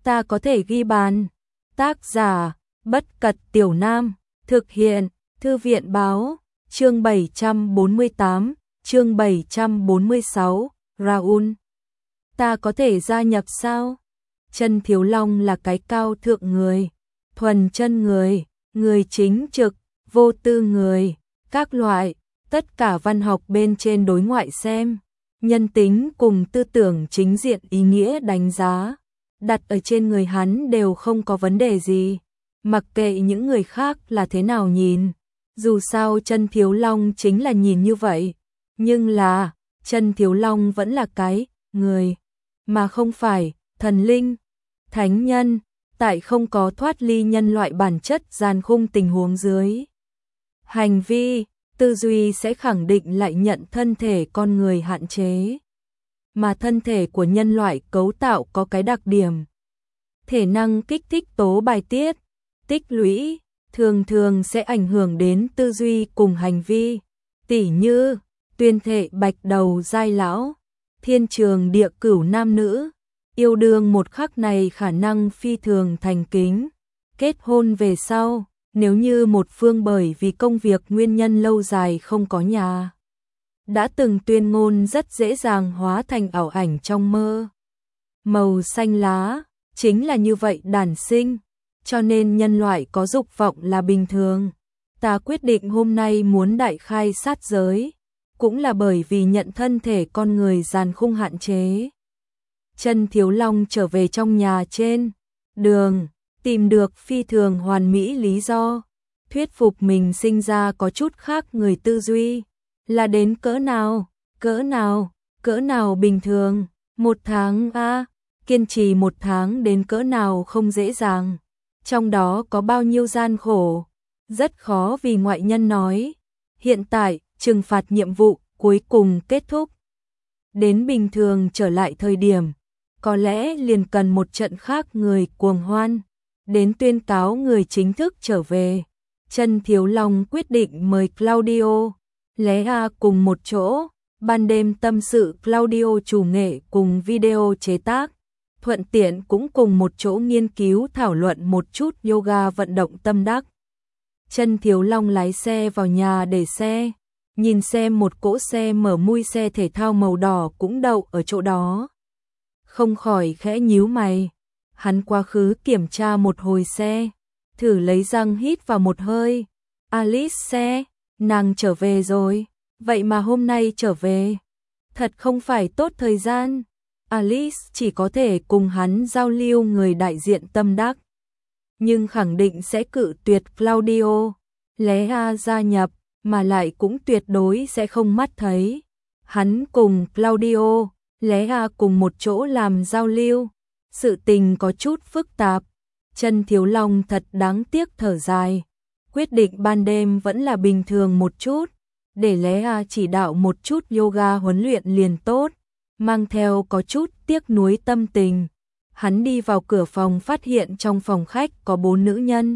ta có thể ghi bàn. Tác giả, Bất Cật Tiểu Nam, thực hiện, Thư viện Báo, chương 748, chương 746, Raoul. Ta có thể gia nhập sao? Chân Thiếu Long là cái cao thượng người, thuần chân người, người chính trực, vô tư người, các loại, tất cả văn học bên trên đối ngoại xem, nhân tính cùng tư tưởng chính diện ý nghĩa đánh giá, đặt ở trên người hắn đều không có vấn đề gì, mặc kệ những người khác là thế nào nhìn. Dù sao Chân Thiếu Long chính là nhìn như vậy, nhưng là, Chân Thiếu Long vẫn là cái người, mà không phải thần linh, thánh nhân, tại không có thoát ly nhân loại bản chất gian khung tình huống dưới. Hành vi, tư duy sẽ khẳng định lại nhận thân thể con người hạn chế. Mà thân thể của nhân loại cấu tạo có cái đặc điểm. Thể năng kích thích tố bài tiết, tích lũy, thường thường sẽ ảnh hưởng đến tư duy cùng hành vi. Tỉ như, tuyên thệ bạch đầu giai lão, thiên trường địa cửu nam nữ, yêu đương một khắc này khả năng phi thường thành kính. Kết hôn về sau, nếu như một phương bởi vì công việc nguyên nhân lâu dài không có nhà, đã từng tuyên ngôn rất dễ dàng hóa thành ảo ảnh trong mơ. Màu xanh lá, chính là như vậy đản sinh, cho nên nhân loại có dục vọng là bình thường. Ta quyết định hôm nay muốn đại khai sát giới, cũng là bởi vì nhận thân thể con người giàn khung hạn chế. Chân Thiếu Long trở về trong nhà trên đường, tìm được phi thường hoàn mỹ lý do, thuyết phục mình sinh ra có chút khác người tư duy, là đến cỡ nào bình thường, 1 tháng kiên trì 1 tháng đến cỡ nào không dễ dàng, trong đó có bao nhiêu gian khổ, rất khó vì ngoại nhân nói. Hiện tại, trừng phạt nhiệm vụ cuối cùng kết thúc. Đến bình thường trở lại thời điểm, có lẽ liền cần một trận khác người cuồng hoan, đến tuyên cáo người chính thức trở về. Chân Thiếu Long quyết định mời Claudio, Lea cùng một chỗ, ban đêm tâm sự Claudio chủ nghệ cùng video chế tác, thuận tiện cũng cùng một chỗ nghiên cứu thảo luận một chút yoga vận động tâm đắc. Chân Thiếu Long lái xe vào nhà để xe, nhìn xem một cỗ xe mở mui xe thể thao màu đỏ cũng đậu ở chỗ đó. Không khỏi khẽ nhíu mày, hắn quá khứ kiểm tra một hồi xe, thử lấy răng hít vào một hơi. Alice xe, nàng trở về rồi, vậy mà hôm nay trở về, thật không phải tốt thời gian. Alice chỉ có thể cùng hắn giao lưu người đại diện tâm đắc, nhưng khẳng định sẽ cự tuyệt Claudio, Lea gia nhập, mà lại cũng tuyệt đối sẽ không mắt thấy hắn cùng Claudio, Lea cùng một chỗ làm giao lưu. Sự tình có chút phức tạp. Chân Thiếu Long thật đáng tiếc thở dài, quyết định ban đêm vẫn là bình thường một chút, để Lea chỉ đạo một chút yoga huấn luyện liền tốt, mang theo có chút tiếc nuối tâm tình. Hắn đi vào cửa phòng phát hiện trong phòng khách có 4 nữ nhân.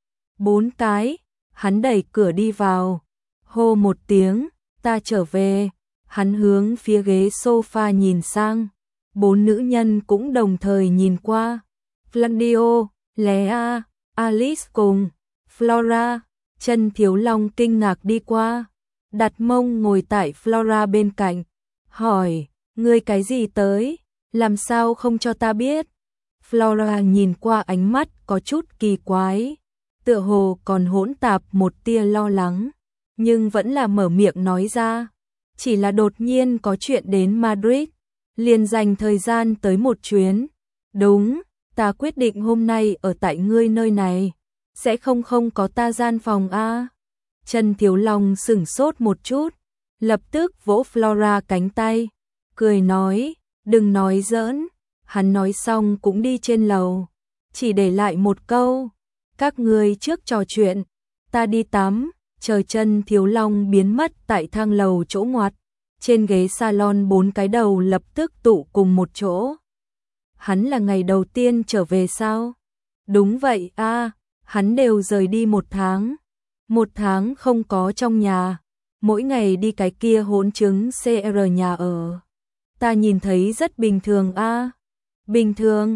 4 cái, hắn đẩy cửa đi vào, hô một tiếng, ta trở về. Hắn hướng phía ghế sofa nhìn sang, 4 nữ nhân cũng đồng thời nhìn qua. Claudio, Lea, Alice cùng Flora. Chân Thiếu Long kinh ngạc đi qua, đặt mông ngồi tại Flora bên cạnh, hỏi, ngươi cái gì tới, làm sao không cho ta biết? Flora nhìn qua ánh mắt có chút kỳ quái, tựa hồ còn hỗn tạp một tia lo lắng, nhưng vẫn là mở miệng nói ra, chỉ là đột nhiên có chuyện đến Madrid, liền dành thời gian tới một chuyến. Đúng, ta quyết định hôm nay ở tại ngươi nơi này, sẽ không có ta gian phòng a. Chân Thiếu Long sửng sốt một chút, lập tức vỗ Flora cánh tay, cười nói, đừng nói giỡn. Hắn nói xong cũng đi trên lầu, chỉ để lại một câu, các ngươi trước trò chuyện, ta đi tắm. Chờ Chân Thiếu Long biến mất tại thang lầu chỗ ngoặt, trên ghế salon 4 cái đầu lập tức tụ cùng một chỗ. Hắn là ngày đầu tiên trở về sao? Đúng vậy a, hắn đều rời đi 1 tháng. 1 tháng không có trong nhà, mỗi ngày đi cái kia hỗn chứng CR nhà ở. Ta nhìn thấy rất bình thường a. Bình thường,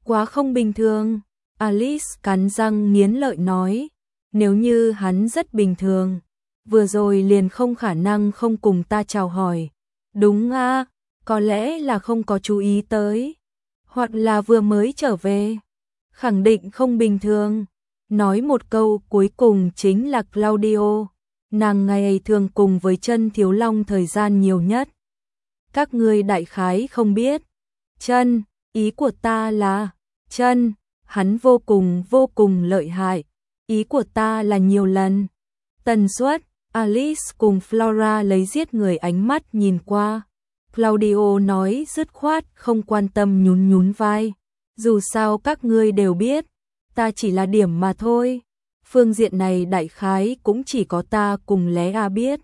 Quá không bình thường. Alice cắn răng nghiến lợi nói. Nếu như hắn rất bình thường, vừa rồi liền không khả năng không cùng ta chào hỏi. Đúng à, có lẽ là không có chú ý tới, hoặc là vừa mới trở về. Khẳng định không bình thường. Nói một câu cuối cùng chính là Claudio. Nàng ngày thường cùng với Chân Thiếu Long thời gian nhiều nhất. Các ngươi đại khái không biết. Chân, ý của ta là, Chân, hắn vô cùng lợi hại. Ý của ta là nhiều lần. Tần suất, Alice cùng Flora lấy giết người ánh mắt nhìn qua. Claudio nói dứt khoát không quan tâm nhún nhún vai. Dù sao các ngươi đều biết, ta chỉ là điểm mà thôi. Phương diện này đại khái cũng chỉ có ta cùng Lea biết.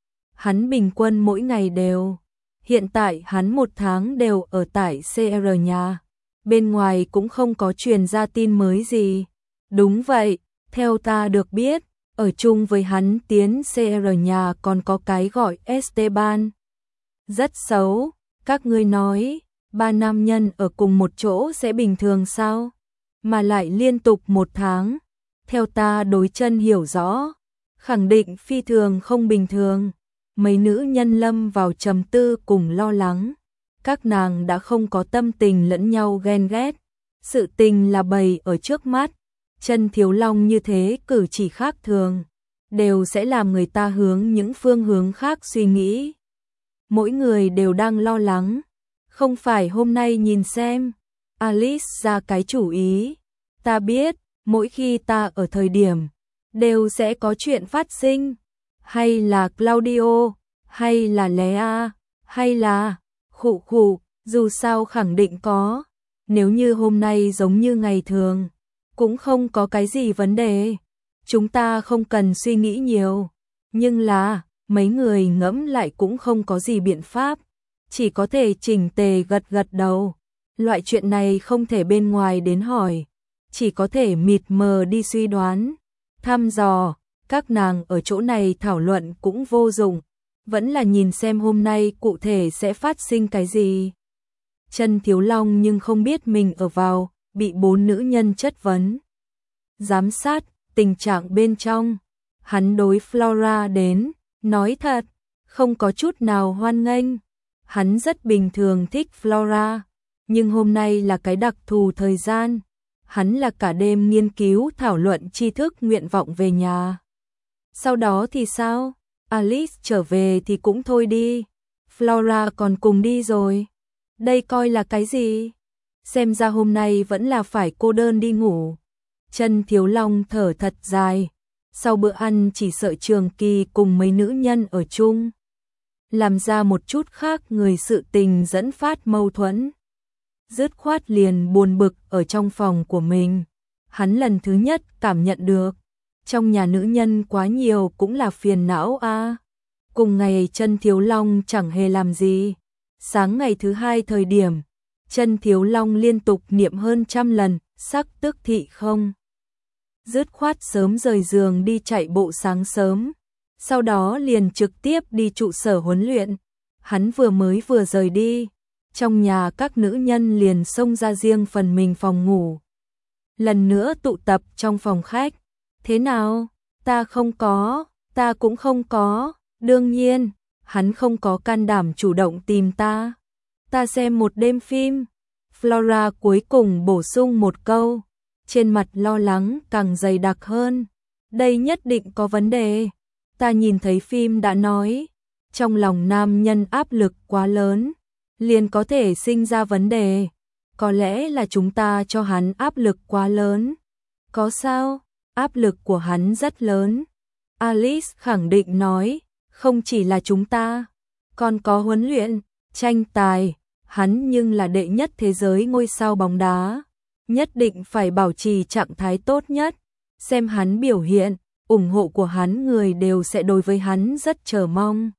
Hắn bình quân mỗi ngày đều. Hiện tại hắn một tháng đều ở tại CR nhà. Bên ngoài cũng không có truyền ra tin mới gì. Đúng vậy, theo ta được biết, ở chung với hắn tiến CR nhà còn có cái gọi Esteban. Rất xấu, các ngươi nói, ba nam nhân ở cùng một chỗ sẽ bình thường sao? Mà lại liên tục một tháng. Theo ta đối Chân hiểu rõ, khẳng định phi thường không bình thường. Mấy nữ nhân lâm vào trầm tư cùng lo lắng. Các nàng đã không có tâm tình lẫn nhau ghen ghét. Sự tình là bày ở trước mắt. Chân Thiếu Long như thế cử chỉ khác thường, đều sẽ làm người ta hướng những phương hướng khác suy nghĩ. Mỗi người đều đang lo lắng. Không phải hôm nay nhìn xem. Alice ra cái chủ ý. Ta biết, mỗi khi ta ở thời điểm, đều sẽ có chuyện phát sinh. Hay là Claudio, hay là Lea, hay là khụ, dù sao khẳng định có. Nếu như hôm nay giống như ngày thường, cũng không có cái gì vấn đề. Chúng ta không cần suy nghĩ nhiều. Nhưng là, mấy người ngẫm lại cũng không có gì biện pháp. Chỉ có thể chỉnh tề gật gật đầu. Loại chuyện này không thể bên ngoài đến hỏi. Chỉ có thể mịt mờ đi suy đoán, thăm dò. Các nàng ở chỗ này thảo luận cũng vô dụng. Vẫn là nhìn xem hôm nay cụ thể sẽ phát sinh cái gì. Chân Thiếu Long nhưng không biết mình ở vào, bị 4 nữ nhân chất vấn. Giám sát, tình trạng bên trong. Hắn đối Flora đến, nói thật, không có chút nào hoan nghênh. Hắn rất bình thường thích Flora, nhưng hôm nay là cái đặc thù thời gian. Hắn là cả đêm nghiên cứu thảo luận tri thức nguyện vọng về nhà. Sau đó thì sao? Alice trở về thì cũng thôi đi. Flora còn cùng đi rồi. Đây coi là cái gì? Xem ra hôm nay vẫn là phải cô đơn đi ngủ. Chân Thiếu Long thở thật dài. Sau bữa ăn chỉ sợ Trường Kỳ cùng mấy nữ nhân ở chung. Làm ra một chút khác người sự tình dẫn phát mâu thuẫn. Dứt khoát liền buồn bực ở trong phòng của mình. Hắn lần thứ nhất cảm nhận được. Trong nhà nữ nhân quá nhiều cũng là phiền não a. Cùng ngày Chân Thiếu Long chẳng hề làm gì. Sáng ngày thứ hai thời điểm, Chân Thiếu Long liên tục niệm hơn 100 lần, sắc tức thị không. Dứt khoát sớm rời giường đi chạy bộ sáng sớm. Sau đó liền trực tiếp đi trụ sở huấn luyện. Hắn vừa rời đi. Trong nhà các nữ nhân liền xông ra riêng phần mình phòng ngủ. Lần nữa tụ tập trong phòng khách. Thế nào? Ta không có, ta cũng không có. Đương nhiên, hắn không có can đảm chủ động tìm ta. Ta xem một đêm phim. Flora cuối cùng bổ sung một câu. Trên mặt lo lắng càng dày đặc hơn. Đây nhất định có vấn đề. Ta nhìn thấy phim đã nói. Trong lòng nam nhân áp lực quá lớn, liền có thể sinh ra vấn đề. Có lẽ là chúng ta cho hắn áp lực quá lớn. Có sao? Áp lực của hắn rất lớn. Alice khẳng định nói, không chỉ là chúng ta, còn có huấn luyện, tranh tài, hắn nhưng là đệ nhất thế giới ngôi sao bóng đá, nhất định phải bảo trì trạng thái tốt nhất. Xem hắn biểu hiện, ủng hộ của hắn người đều sẽ đối với hắn rất chờ mong.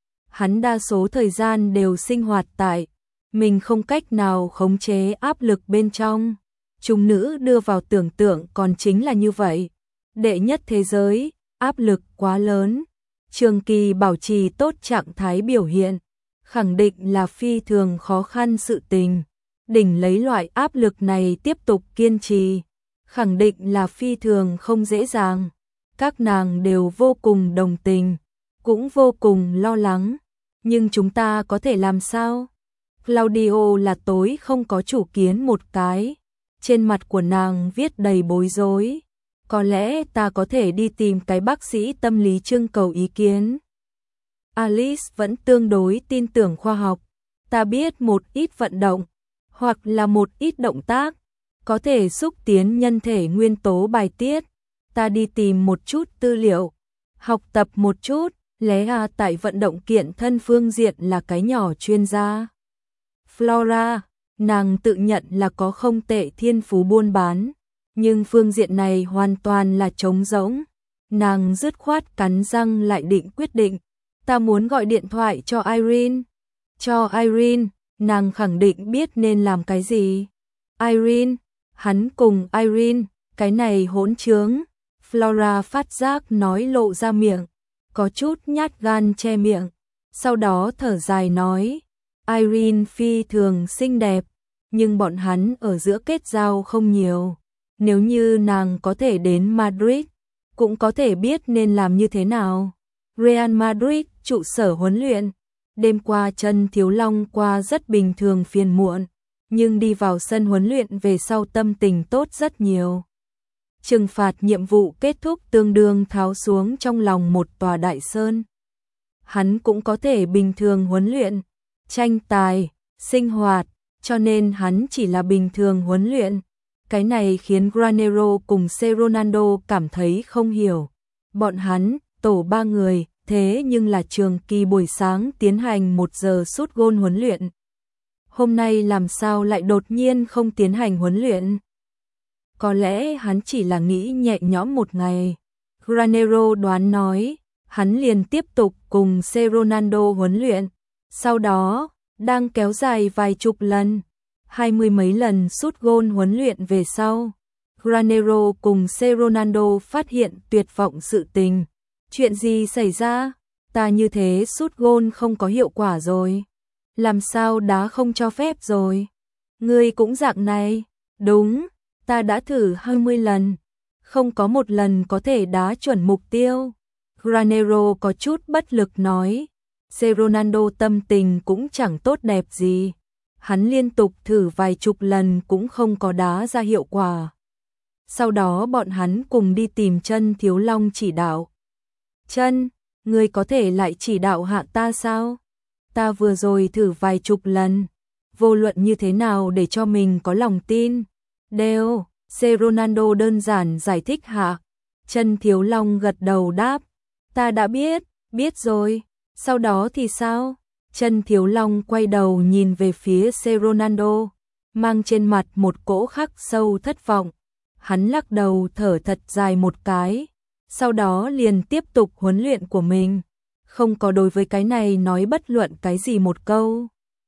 Hắn đa số thời gian đều sinh hoạt tại, mình không cách nào khống chế áp lực bên trong. Chúng nữ đưa vào tưởng tượng còn chính là như vậy. Đệ nhất thế giới, áp lực quá lớn. Trường Kỳ bảo trì tốt trạng thái biểu hiện, khẳng định là phi thường khó khăn sự tình. đỉnh lấy loại áp lực này tiếp tục kiên trì, khẳng định là phi thường không dễ dàng. Các nàng đều vô cùng đồng tình, cũng vô cùng lo lắng. Nhưng chúng ta có thể làm sao? Claudio là tối không có chủ kiến một cái. Trên mặt của nàng viết đầy bối rối. Có lẽ ta có thể đi tìm cái bác sĩ tâm lý trưng cầu ý kiến. Alice vẫn tương đối tin tưởng khoa học. Ta biết một ít vận động, hoặc là một ít động tác, có thể xúc tiến nhân thể nguyên tố bài tiết. Ta đi tìm một chút tư liệu, học tập một chút, lẽ tại vận động kiện thân phương diện là cái nhỏ chuyên gia. Flora, nàng tự nhận là có không tệ thiên phú buôn bán, nhưng phương diện này hoàn toàn là trống rỗng. Nàng dứt khoát cắn răng lại định quyết định, ta muốn gọi điện thoại cho Irene. Cho Irene, nàng khẳng định biết nên làm cái gì. Irene, hắn cùng Irene, cái này hỗn trướng. Flora phát giác nói lộ ra miệng, có chút nhát gan che miệng, sau đó thở dài nói, Irene phi thường xinh đẹp, nhưng bọn hắn ở giữa kết giao không nhiều. Nếu như nàng có thể đến Madrid, cũng có thể biết nên làm như thế nào. Real Madrid, trụ sở huấn luyện. Đêm qua Trân Thiếu Long qua rất bình thường phiền muộn, nhưng đi vào sân huấn luyện về sau tâm tình tốt rất nhiều. Trừng phạt nhiệm vụ kết thúc tương đương tháo xuống trong lòng một tòa đại sơn. Hắn cũng có thể bình thường huấn luyện, tranh tài, sinh hoạt, cho nên hắn chỉ là bình thường huấn luyện. Cái này khiến Granero cùng C. Ronaldo cảm thấy không hiểu. Bọn hắn, tổ 3 người, thế nhưng là trường kỳ buổi sáng tiến hành 1 giờ sút gôn huấn luyện. Hôm nay làm sao lại đột nhiên không tiến hành huấn luyện? Có lẽ hắn chỉ là nghĩ nhẹ nhõm một ngày. Granero đoán nói, hắn liền tiếp tục cùng C. Ronaldo huấn luyện. Sau đó, đang kéo dài vài chục lần, 20 mấy lần sút gôn huấn luyện về sau. Granero cùng C. Ronaldo phát hiện tuyệt vọng sự tình. Chuyện gì xảy ra? Ta như thế sút gôn không có hiệu quả rồi. Làm sao đá không cho phép rồi? Ngươi cũng dạng này. Đúng, ta đã thử 20 lần. Không có một lần có thể đá chuẩn mục tiêu. Granero có chút bất lực nói. C. Ronaldo tâm tình cũng chẳng tốt đẹp gì. Hắn liên tục thử vài chục lần cũng không có đá ra hiệu quả. Sau đó bọn hắn cùng đi tìm Trân Thiếu Long chỉ đạo. Trân, ngươi có thể lại chỉ đạo hạ ta sao? Ta vừa rồi thử vài chục lần, vô luận như thế nào để cho mình có lòng tin. Đều, C. Ronaldo đơn giản giải thích hạ. Trân Thiếu Long gật đầu đáp, ta đã biết rồi. Sau đó thì sao? Trân Thiếu Long quay đầu nhìn về phía C. Ronaldo, mang trên mặt một cỗ khắc sâu thất vọng. Hắn lắc đầu thở thật dài một cái, sau đó liền tiếp tục huấn luyện của mình, không có đối với cái này nói bất luận cái gì một câu.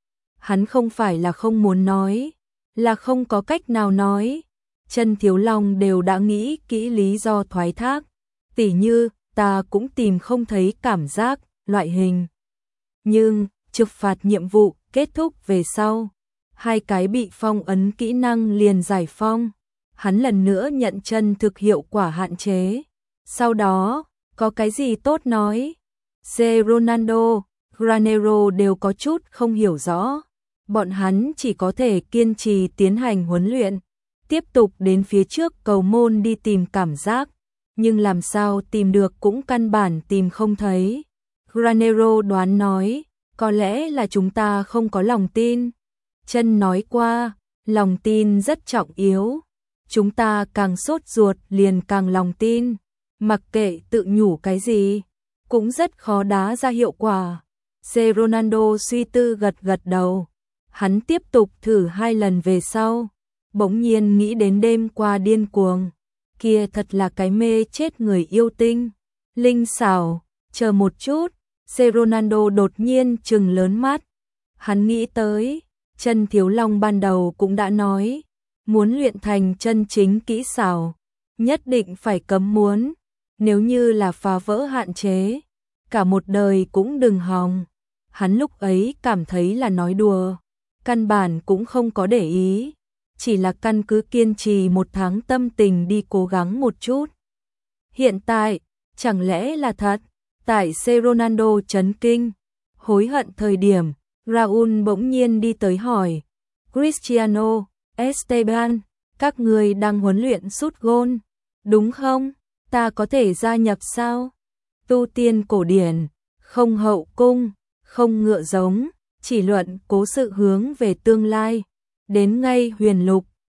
Hắn không phải là không muốn nói, là không có cách nào nói. Trân Thiếu Long đều đã nghĩ kỹ lý do thoái thác, tỉ như ta cũng tìm không thấy cảm giác, loại hình. Nhưng, trừng phạt nhiệm vụ kết thúc về sau, 2 cái bị phong ấn kỹ năng liền giải phong. Hắn lần nữa nhận chân thực hiệu quả hạn chế. Sau đó, có cái gì tốt nói? C. Ronaldo, Granero đều có chút không hiểu rõ. Bọn hắn chỉ có thể kiên trì tiến hành huấn luyện, tiếp tục đến phía trước cầu môn đi tìm cảm giác, nhưng làm sao tìm được cũng căn bản tìm không thấy. Granero đoán nói, có lẽ là chúng ta không có lòng tin. Trân nói qua, lòng tin rất trọng yếu. Chúng ta càng sốt ruột liền càng lòng tin, mặc kệ tự nhủ cái gì, cũng rất khó đá ra hiệu quả. C. Ronaldo suy tư gật đầu. Hắn tiếp tục thử 2 lần về sau, bỗng nhiên nghĩ đến đêm qua điên cuồng. Kia thật là cái mê chết người yêu tinh. Linh xảo, chờ một chút. C. Ronaldo đột nhiên trừng lớn mắt. Hắn nghĩ tới, Trân Thiếu Long ban đầu cũng đã nói, muốn luyện thành chân chính kỹ xảo, nhất định phải cấm muốn, nếu như là phá vỡ hạn chế, cả một đời cũng đừng hòng. Hắn lúc ấy cảm thấy là nói đùa, căn bản cũng không có để ý, chỉ là căn cứ kiên trì 1 tháng tâm tình đi cố gắng một chút. Hiện tại, chẳng lẽ là thật? Tại C Ronaldo chấn kinh, hối hận thời điểm, Raul bỗng nhiên đi tới hỏi, Cristiano, Esteban, các người đang huấn luyện sút gôn, đúng không? Ta có thể gia nhập sao? Tu tiên cổ điển, không hậu cung, không ngựa giống, chỉ luận cố sự hướng về tương lai, đến ngay huyền lục,